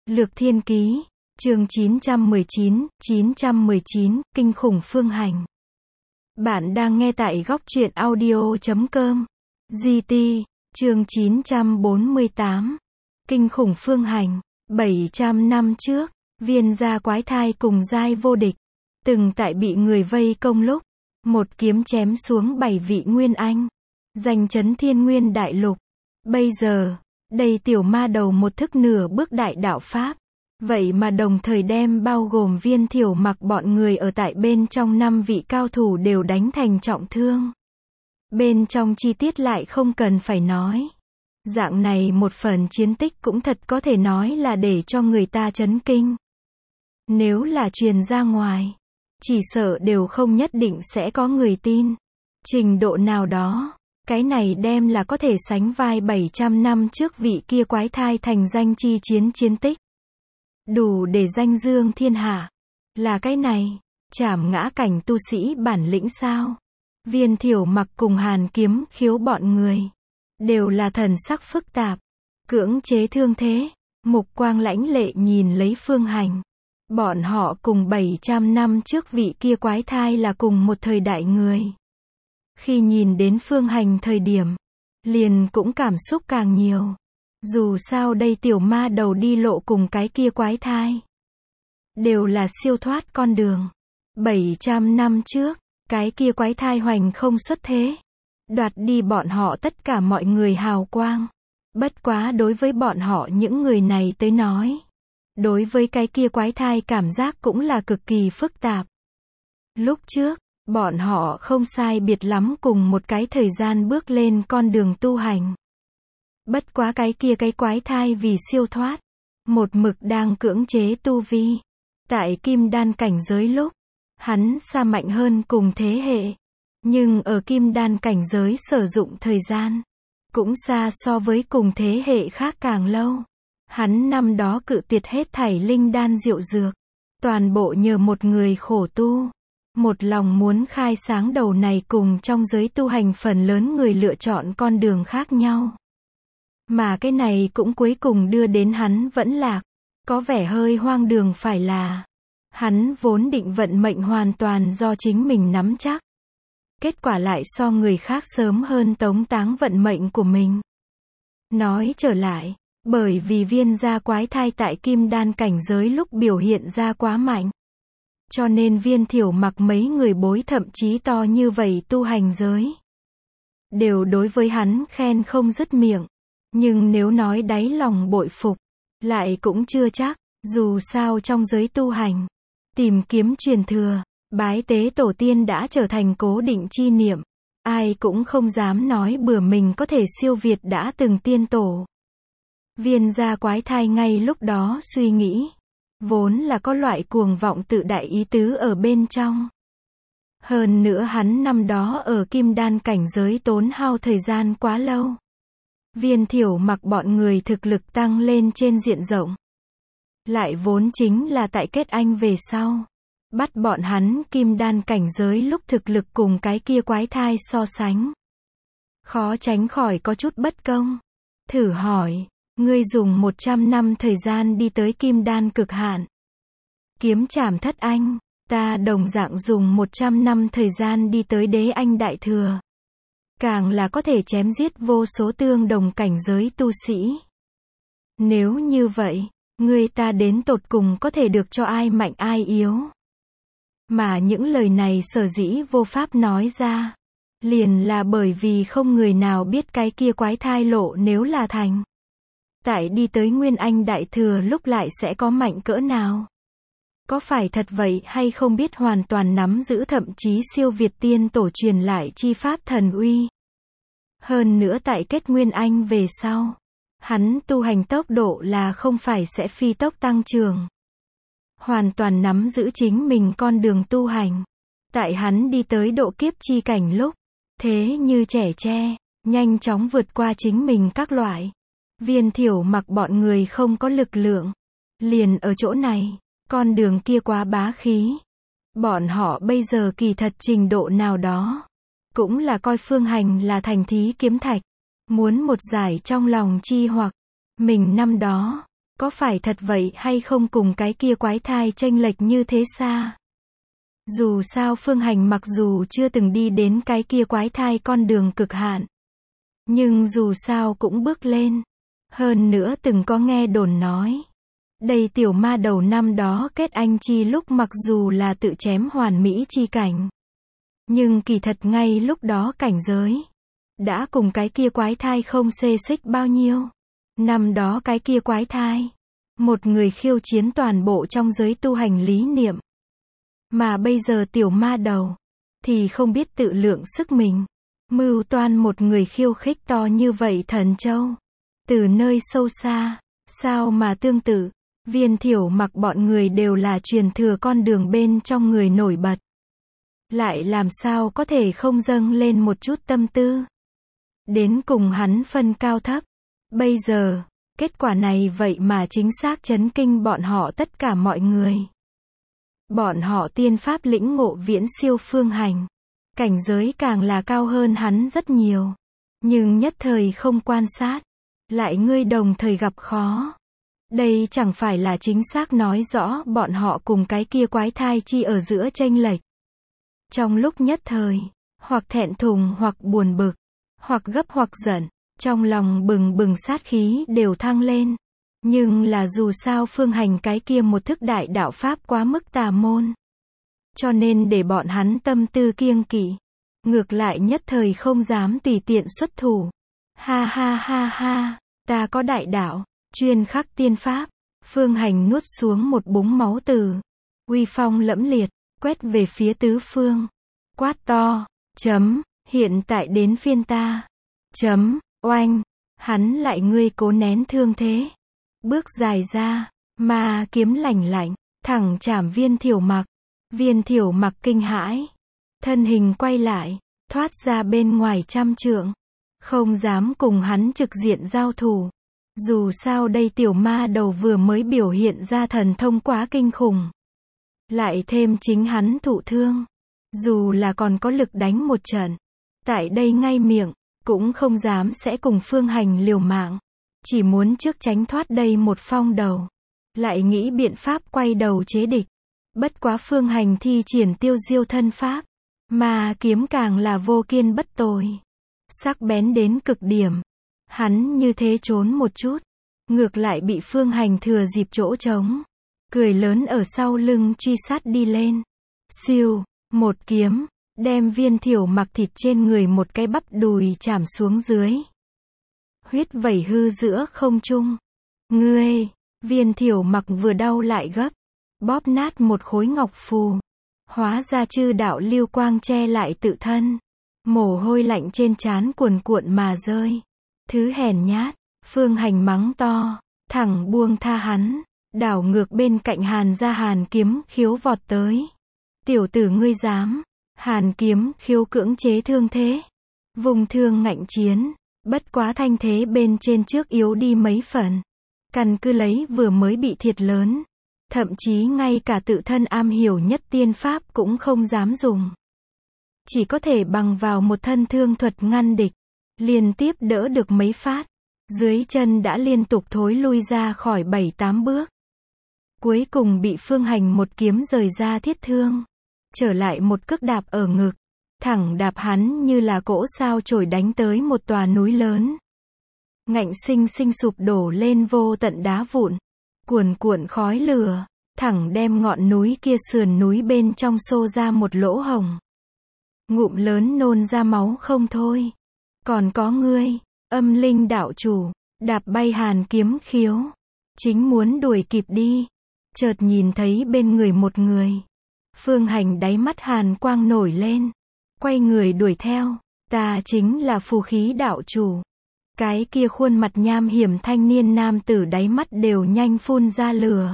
Lược Thiên Ký, chương 919, Kinh khủng phương hành. Bạn đang nghe tại góc truyện audio.com. GT, chương 948. Kinh khủng phương hành. 700 năm trước, Viên gia quái thai cùng giai vô địch, từng tại bị người vây công lúc, một kiếm chém xuống 7 vị nguyên anh, giành chấn thiên nguyên đại lục. Bây giờ, đây tiểu ma đầu một thức nửa bước đại đạo pháp, vậy mà đồng thời đem bao gồm Viên Thiểu Mặc bọn người ở tại bên trong 5 vị cao thủ đều đánh thành trọng thương. Bên trong chi tiết lại không cần phải nói. Dạng này một phần chiến tích cũng thật có thể nói là để cho người ta chấn kinh. Nếu là truyền ra ngoài, chỉ sợ đều không nhất định sẽ có người tin. Trình độ nào đó, cái này đem là có thể sánh vai 700 năm trước vị kia quái thai thành danh chi chiến chiến tích. Đủ để danh dương thiên hạ. Là cái này, chảm ngã cảnh tu sĩ bản lĩnh sao? Viên Thiểu Mặc cùng Hàn Kiếm Khiếu bọn người, đều là thần sắc phức tạp, cưỡng chế thương thế, mục quang lãnh lệ nhìn lấy phương hành. Bọn họ cùng 700 năm trước vị kia quái thai là cùng một thời đại người. Khi nhìn đến phương hành thời điểm, liền cũng cảm xúc càng nhiều. Dù sao đây tiểu ma đầu đi lộ cùng cái kia quái thai, đều là siêu thoát con đường. 700 năm trước, cái kia quái thai hoành không xuất thế, đoạt đi bọn họ tất cả mọi người hào quang. Bất quá đối với bọn họ những người này tới nói, đối với cái kia quái thai cảm giác cũng là cực kỳ phức tạp. Lúc trước, bọn họ không sai biệt lắm cùng một cái thời gian bước lên con đường tu hành. Bất quá cái kia cái quái thai vì siêu thoát, một mực đang cưỡng chế tu vi. Tại kim đan cảnh giới lúc, hắn xa mạnh hơn cùng thế hệ. Nhưng ở kim đan cảnh giới sử dụng thời gian, cũng xa so với cùng thế hệ khác càng lâu. Hắn năm đó cự tuyệt hết thảy linh đan diệu dược, toàn bộ nhờ một người khổ tu. Một lòng muốn khai sáng đầu này cùng trong giới tu hành phần lớn người lựa chọn con đường khác nhau. Mà cái này cũng cuối cùng đưa đến hắn vẫn lạc. Có vẻ hơi hoang đường phải là, hắn vốn định vận mệnh hoàn toàn do chính mình nắm chắc. Kết quả lại so người khác sớm hơn tống táng vận mệnh của mình. Nói trở lại, bởi vì viên gia quái thai tại kim đan cảnh giới lúc biểu hiện ra quá mạnh, cho nên Viên Thiểu Mặc mấy người bối thậm chí to như vậy tu hành giới, đều đối với hắn khen không dứt miệng. Nhưng nếu nói đáy lòng bội phục, lại cũng chưa chắc. Dù sao trong giới tu hành, tìm kiếm truyền thừa, bái tế tổ tiên đã trở thành cố định chi niệm. Ai cũng không dám nói bừa mình có thể siêu việt đã từng tiên tổ. Viên gia quái thai ngay lúc đó suy nghĩ, vốn là có loại cuồng vọng tự đại ý tứ ở bên trong. Hơn nữa hắn năm đó ở kim đan cảnh giới tốn hao thời gian quá lâu. Viên Thiểu Mặc bọn người thực lực tăng lên trên diện rộng, lại vốn chính là tại kết anh về sau, bắt bọn hắn kim đan cảnh giới lúc thực lực cùng cái kia quái thai so sánh, khó tránh khỏi có chút bất công. Thử hỏi, ngươi dùng 100 năm thời gian đi tới kim đan cực hạn, kiếm trảm thất anh, ta đồng dạng dùng 100 năm thời gian đi tới đế anh đại thừa, càng là có thể chém giết vô số tương đồng cảnh giới tu sĩ. Nếu như vậy, người ta đến tột cùng có thể được cho ai mạnh ai yếu. Mà những lời này sở dĩ vô pháp nói ra, liền là bởi vì không người nào biết cái kia quái thai lộ nếu là thành, tại đi tới Nguyên Anh đại thừa lúc lại sẽ có mạnh cỡ nào. Có phải thật vậy hay không biết hoàn toàn nắm giữ thậm chí siêu việt tiên tổ truyền lại chi pháp thần uy. Hơn nữa tại kết Nguyên Anh về sau, hắn tu hành tốc độ là không phải sẽ phi tốc tăng trưởng. Hoàn toàn nắm giữ chính mình con đường tu hành. Tại hắn đi tới độ kiếp chi cảnh lúc, thế như trẻ tre, nhanh chóng vượt qua chính mình các loại. Viên Thiểu Mặc bọn người không có lực lượng. Liền ở chỗ này, con đường kia quá bá khí. Bọn họ bây giờ kỳ thật trình độ nào đó, cũng là coi phương hành là thành thí kiếm thạch. Muốn một giải trong lòng chi hoặc, mình năm đó, Có phải thật vậy hay không cùng cái kia quái thai chênh lệch như thế xa? Dù sao Phương Hành mặc dù chưa từng đi đến cái kia quái thai con đường cực hạn, nhưng dù sao cũng bước lên. Hơn nữa từng có nghe đồn nói, đây tiểu ma đầu năm đó kết anh chi lúc mặc dù là tự chém hoàn mỹ chi cảnh, nhưng kỳ thật ngay lúc đó cảnh giới đã cùng cái kia quái thai không xê xích bao nhiêu. Năm đó cái kia quái thai, một người khiêu chiến toàn bộ trong giới tu hành lý niệm. Mà bây giờ tiểu ma đầu, thì không biết tự lượng sức mình, mưu toan một người khiêu khích to như vậy thần châu. Từ nơi sâu xa, sao mà tương tự, Viên Thiểu Mặc bọn người đều là truyền thừa con đường bên trong người nổi bật. Lại làm sao có thể không dâng lên một chút tâm tư, đến cùng hắn phân cao thấp. Bây giờ, kết quả này vậy mà chính xác chấn kinh bọn họ tất cả mọi người. Bọn họ tiên pháp lĩnh ngộ viễn siêu Phương Hành, cảnh giới càng là cao hơn hắn rất nhiều. Nhưng nhất thời không quan sát, lại ngươi đồng thời gặp khó. Đây chẳng phải là chính xác nói rõ bọn họ cùng cái kia quái thai chi ở giữa chênh lệch. Trong lúc nhất thời, hoặc thẹn thùng hoặc buồn bực, hoặc gấp hoặc giận, trong lòng bừng bừng sát khí đều thăng lên. Nhưng là dù sao Phương Hành cái kia một thức đại đạo pháp quá mức tà môn, cho nên để bọn hắn tâm tư kiêng kỵ, ngược lại nhất thời không dám tùy tiện xuất thủ. Ha ha ha ha, ta có đại đạo, chuyên khắc tiên pháp. Phương Hành nuốt xuống một búng máu từ, uy phong lẫm liệt, quét về phía tứ phương, quát to, hiện tại đến phiên ta, oanh, hắn lại ngươi cố nén thương thế, bước dài ra, ma kiếm lạnh lạnh, thẳng chảm Viên Thiểu Mặc. Viên Thiểu Mặc kinh hãi, thân hình quay lại, thoát ra bên ngoài 100 trượng, không dám cùng hắn trực diện giao thủ. Dù sao đây tiểu ma đầu vừa mới biểu hiện ra thần thông quá kinh khủng, lại thêm chính hắn thụ thương, dù là còn có lực đánh một trận, tại đây ngay miệng, cũng không dám sẽ cùng Phương Hành liều mạng, chỉ muốn trước tránh thoát đây một phong đầu, lại nghĩ biện pháp quay đầu chế địch. Bất quá Phương Hành thi triển tiêu diêu thân pháp, mà kiếm càng là vô kiên bất tồi, sắc bén đến cực điểm. Hắn như thế trốn một chút, ngược lại bị Phương Hành thừa dịp chỗ trống, cười lớn ở sau lưng truy sát đi lên. Siêu, một kiếm, đem Viên Thiểu Mặc thịt trên người một cái bắp đùi chảm xuống dưới. Huyết vẩy hư giữa không trung. Ngươi, Viên Thiểu Mặc vừa đau lại gấp, bóp nát một khối ngọc phù. Hóa ra chư đạo lưu quang che lại tự thân. Mồ hôi lạnh trên trán cuồn cuộn mà rơi. Thứ hèn nhát, Phương Hành mắng to, thẳng buông tha hắn, đảo ngược bên cạnh Hàn ra Hàn Kiếm Khiếu vọt tới. Tiểu tử ngươi dám? Hàn Kiếm Khiếu cưỡng chế thương thế, vùng thương ngạnh chiến, bất quá thanh thế bên trên trước yếu đi mấy phần. Căn cứ lấy vừa mới bị thiệt lớn, thậm chí ngay cả tự thân am hiểu nhất tiên pháp cũng không dám dùng. Chỉ có thể bằng vào một thân thương thuật ngăn địch, liên tiếp đỡ được mấy phát, dưới chân đã liên tục thối lui ra khỏi 7-8 bước. Cuối cùng bị Phương Hành một kiếm rời ra thiết thương, trở lại một cước đạp ở ngực, thẳng đạp hắn như là cỗ sao chổi đánh tới một tòa núi lớn. Ngạnh sinh sinh sụp đổ lên vô tận đá vụn, cuồn cuộn khói lửa, thẳng đem ngọn núi kia sườn núi bên trong xô ra một lỗ hồng. Ngụm lớn nôn ra máu không thôi. Còn có ngươi, Âm Linh đạo chủ, đạp bay Hàn Kiếm Khiếu, chính muốn đuổi kịp đi, chợt nhìn thấy bên người một người. Phương Hành đáy mắt hàn quang nổi lên, quay người đuổi theo. Ta chính là Phù Khí đạo chủ. Cái kia khuôn mặt nham hiểm thanh niên nam tử đáy mắt đều nhanh phun ra lửa.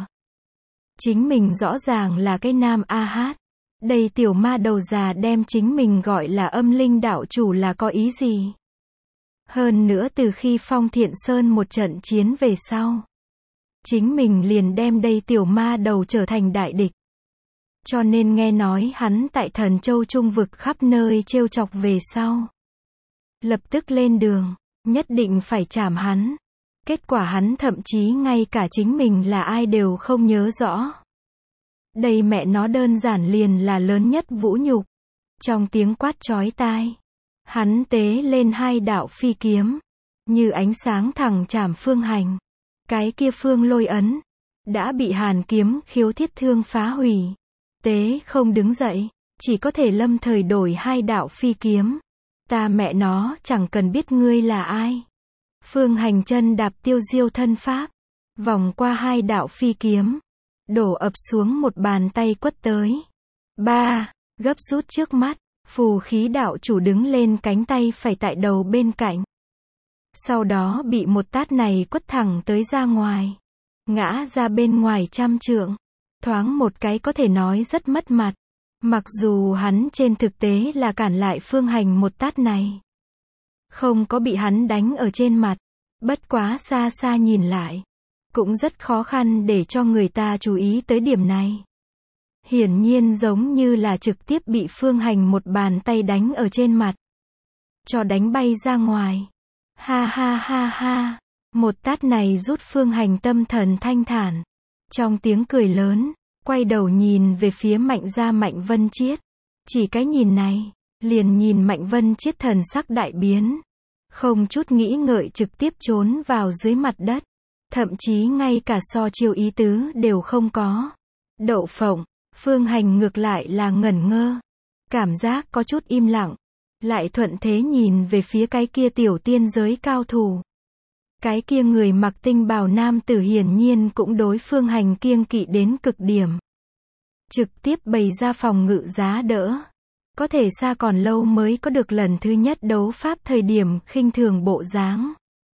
Chính mình rõ ràng là cái nam a hát. Đây tiểu ma đầu già đem chính mình gọi là Âm Linh đạo chủ là có ý gì? Hơn nữa từ khi Phong Thiện Sơn một trận chiến về sau, chính mình liền đem đây tiểu ma đầu trở thành đại địch. Cho nên nghe nói hắn tại Thần Châu Trung vực khắp nơi trêu chọc về sau, lập tức lên đường, nhất định phải trảm hắn. Kết quả hắn thậm chí ngay cả chính mình là ai đều không nhớ rõ. Đây mẹ nó đơn giản liền là lớn nhất vũ nhục. Trong tiếng quát chói tai, hắn tế lên 2 đạo phi kiếm, như ánh sáng thẳng chạm Phương Hành. Cái kia Phương Lôi ấn đã bị Hàn kiếm khiếu thiết thương phá hủy. Tế không đứng dậy, chỉ có thể lâm thời đổi 2 đạo phi kiếm. Ta mẹ nó chẳng cần biết ngươi là ai. Phương Hành chân đạp tiêu diêu thân pháp, vòng qua 2 đạo phi kiếm, đổ ập xuống một bàn tay quất tới. Gấp rút trước mắt, phù khí đạo chủ đứng lên cánh tay phải tại đầu bên cạnh. Sau đó bị một tát này quất thẳng tới ra ngoài, ngã ra bên ngoài 100 trượng. Thoáng một cái có thể nói rất mất mặt. Mặc dù hắn trên thực tế là cản lại Phương Hành một tát này, không có bị hắn đánh ở trên mặt. Bất quá xa xa nhìn lại, cũng rất khó khăn để cho người ta chú ý tới điểm này. Hiển nhiên giống như là trực tiếp bị Phương Hành một bàn tay đánh ở trên mặt, cho đánh bay ra ngoài. Ha ha ha ha. Một tát này rút Phương Hành tâm thần thanh thản. Trong tiếng cười lớn, quay đầu nhìn về phía Mạnh gia Mạnh Vân Chiết. Chỉ cái nhìn này, liền nhìn Mạnh Vân Chiết thần sắc đại biến. Không chút nghĩ ngợi trực tiếp trốn vào dưới mặt đất. Thậm chí ngay cả so chiêu ý tứ đều không có. Đậu phộng, Phương Hành ngược lại là ngẩn ngơ. Cảm giác có chút im lặng. Lại thuận thế nhìn về phía cái kia tiểu tiên giới cao thủ. Cái kia người mặc tinh bào nam tử hiển nhiên cũng đối Phương Hành kiêng kỵ đến cực điểm. Trực tiếp bày ra phòng ngự giá đỡ. Có thể xa còn lâu mới có được lần thứ nhất đấu pháp thời điểm khinh thường bộ dáng.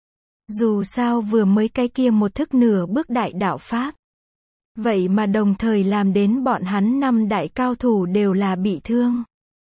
Dù sao vừa mới cái kia một thức nửa bước đại đạo pháp. Vậy mà đồng thời làm đến bọn hắn 5 đại cao thủ đều là bị thương.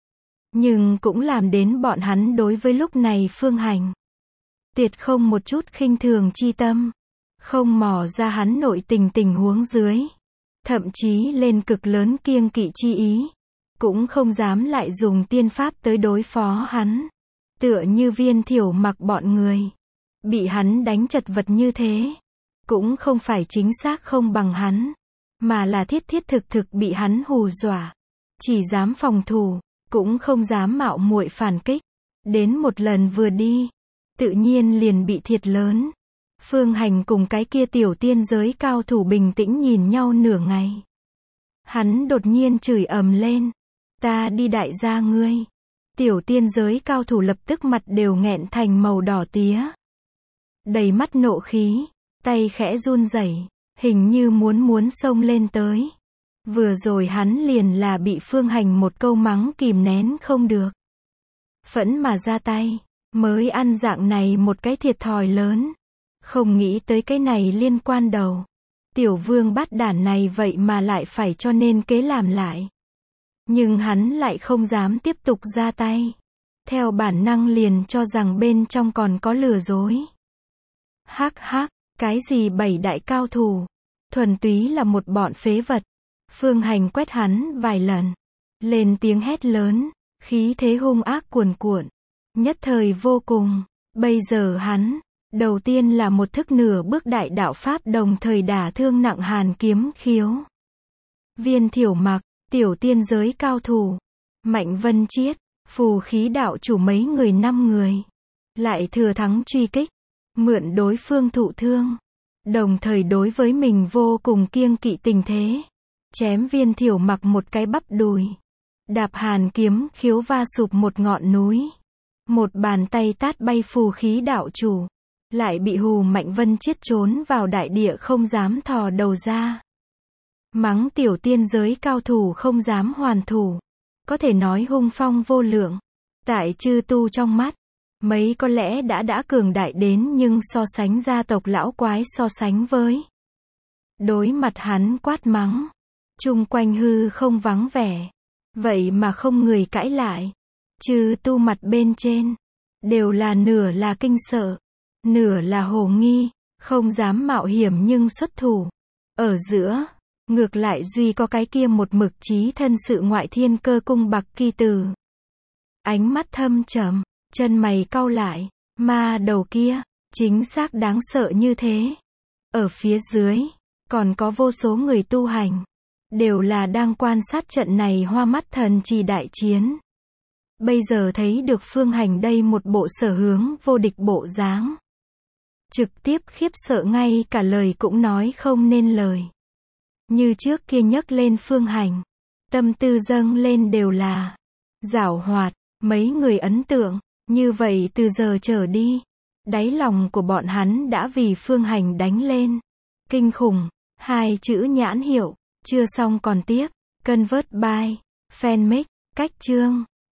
Nhưng cũng làm đến bọn hắn đối với lúc này Phương Hành tuyệt không một chút khinh thường chi tâm. Không mò ra hắn nội tình huống dưới. Thậm chí lên cực lớn kiêng kỵ chi ý. Cũng không dám lại dùng tiên pháp tới đối phó hắn. Tựa như Viên Thiểu Mặc bọn người. Bị hắn đánh chật vật như thế. Cũng không phải chính xác không bằng hắn. Mà là thiết thực bị hắn hù dọa. Chỉ dám phòng thủ. Cũng không dám mạo muội phản kích. Đến một lần vừa đi. Tự nhiên liền bị thiệt lớn. Phương Hành cùng cái kia tiểu tiên giới cao thủ bình tĩnh nhìn nhau nửa ngày. Hắn đột nhiên chửi ầm lên. Ta đi đại gia ngươi. Tiểu tiên giới cao thủ lập tức mặt đều nghẹn thành màu đỏ tía. Đầy mắt nộ khí. Tay khẽ run rẩy, hình như muốn xông lên tới. Vừa rồi hắn liền là bị Phương Hành một câu mắng kìm nén không được. Phẫn mà ra tay. Mới ăn dạng này một cái thiệt thòi lớn. Không nghĩ tới cái này liên quan đầu. Tiểu vương bát đản này vậy mà lại phải cho nên kế làm lại. Nhưng hắn lại không dám tiếp tục ra tay. Theo bản năng liền cho rằng bên trong còn có lừa dối. Hắc, cái gì 7 đại cao thủ. Thuần túy là một bọn phế vật. Phương Hành quét hắn vài lần. Lên tiếng hét lớn. Khí thế hung ác cuồn cuộn. Nhất thời vô cùng. Bây giờ hắn, đầu tiên là một thức nửa bước đại đạo pháp đồng thời đả thương nặng Hàn kiếm khiếu. Viên Thiểu Mặc, tiểu tiên giới cao thủ. Mạnh Vân Chiết, phù khí đạo chủ mấy người 5 người. Lại thừa thắng truy kích. Mượn đối phương thụ thương. Đồng thời đối với mình vô cùng kiêng kỵ tình thế. Chém Viên Thiểu Mặc một cái bắp đùi. Đạp Hàn kiếm khiếu va sụp một ngọn núi. Một bàn tay tát bay phù khí đạo chủ. Lại bị hù Mạnh Vân Chiết trốn vào đại địa không dám thò đầu ra. Mắng tiểu tiên giới cao thủ không dám hoàn thủ. Có thể nói hung phong vô lượng. Tại chư tu trong mắt. Mấy có lẽ đã cường đại đến nhưng so sánh gia tộc lão quái so sánh với. Đối mặt hắn quát mắng. Chung quanh hư không vắng vẻ. Vậy mà không người cãi lại. Chư tu mặt bên trên. Đều là nửa là kinh sợ. Nửa là hồ nghi. Không dám mạo hiểm nhưng xuất thủ. Ở giữa. Ngược lại duy có cái kia một mực chí thân sự ngoại thiên cơ cung Bạc Kỳ Tử. Ánh mắt thâm trầm. Chân mày cau lại. Ma đầu kia. Chính xác đáng sợ như thế. Ở phía dưới, còn có vô số người tu hành. Đều là đang quan sát trận này hoa mắt thần trì đại chiến. Bây giờ thấy được Phương Hành đây một bộ sở hướng vô địch bộ dáng. Trực tiếp khiếp sợ ngay cả lời cũng nói không nên lời. Như trước kia nhấc lên Phương Hành. Tâm tư dâng lên đều là giảo hoạt, mấy người ấn tượng. Như vậy từ giờ trở đi, đáy lòng của bọn hắn đã vì Phương Hành đánh lên. Kinh khủng, hai chữ nhãn hiệu, chưa xong còn tiếp. Convert by, fanmade, cách chương.